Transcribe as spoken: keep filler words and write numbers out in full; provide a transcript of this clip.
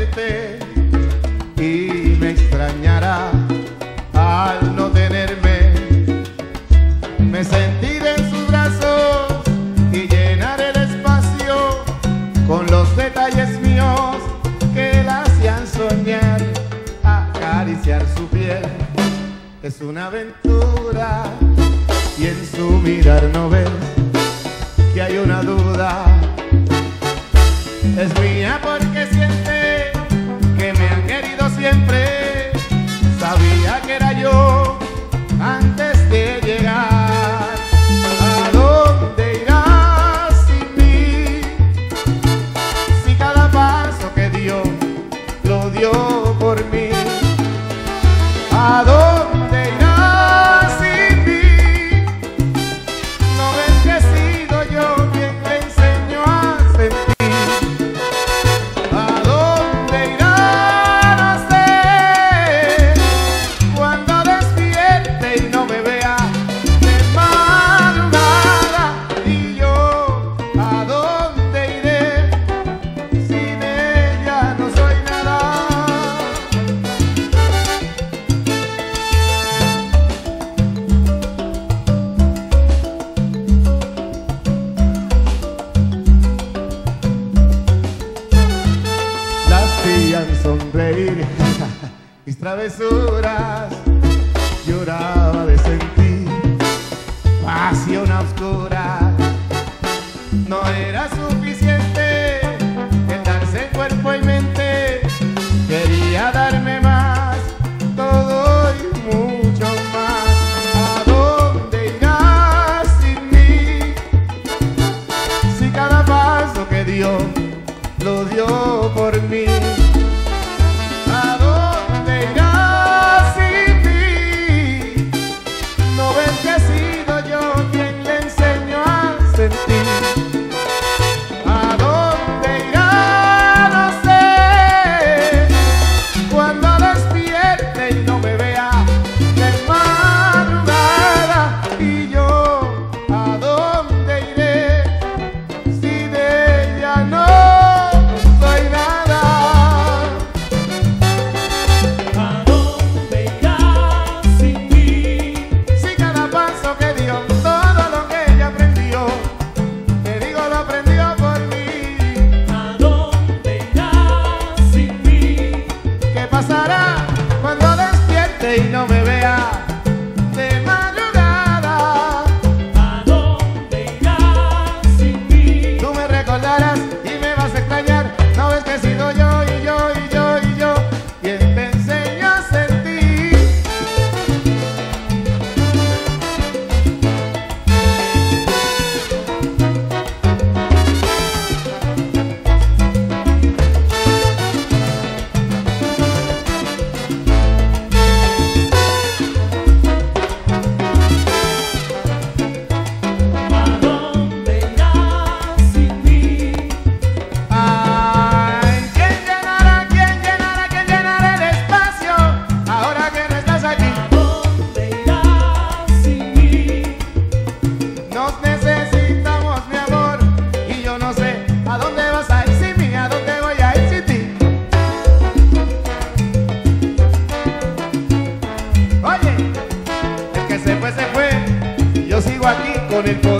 verte y me extrañará al no tenerme. Me sentiré en sus brazos y llenaré el espacio con los detalles míos que la hacían soñar. Acariciar su piel es una aventura y en su mirar no ves que hay una duda. Es mía porque siente que me han querido siempre. Sabía que era yo antes de llegar. ¿A dónde irás sin mí? Si cada paso que dio lo dio por mí. ¿A dónde irás sin mí? No ves que he sido yo quien te enseñó a sentir. Sonreír mis travesuras, lloraba de sentir pasión oscura. No era suficiente el darse cuerpo y mente, quería darme más, todo y mucho más. ¿A dónde irás sin mí? Si cada paso que dio lo dio por mí. ¿A dónde irás sin mí? ¿No ves que he sido yo quien le enseñó a sentir? ¿A dónde irá? No sé. Cuando despierte y no me vea de madrugada. Y yo, ¿a dónde iré si de ella no soy nada? Cuando despierte y no me vea de madrugada. ¿A dónde irás sin mí? Tú me recordarás y me vas a extrañar. No ves que he sido yo y yo y yo y yo quien te enseñó a sentir. Se fue, se fue, yo sigo aquí con el poder.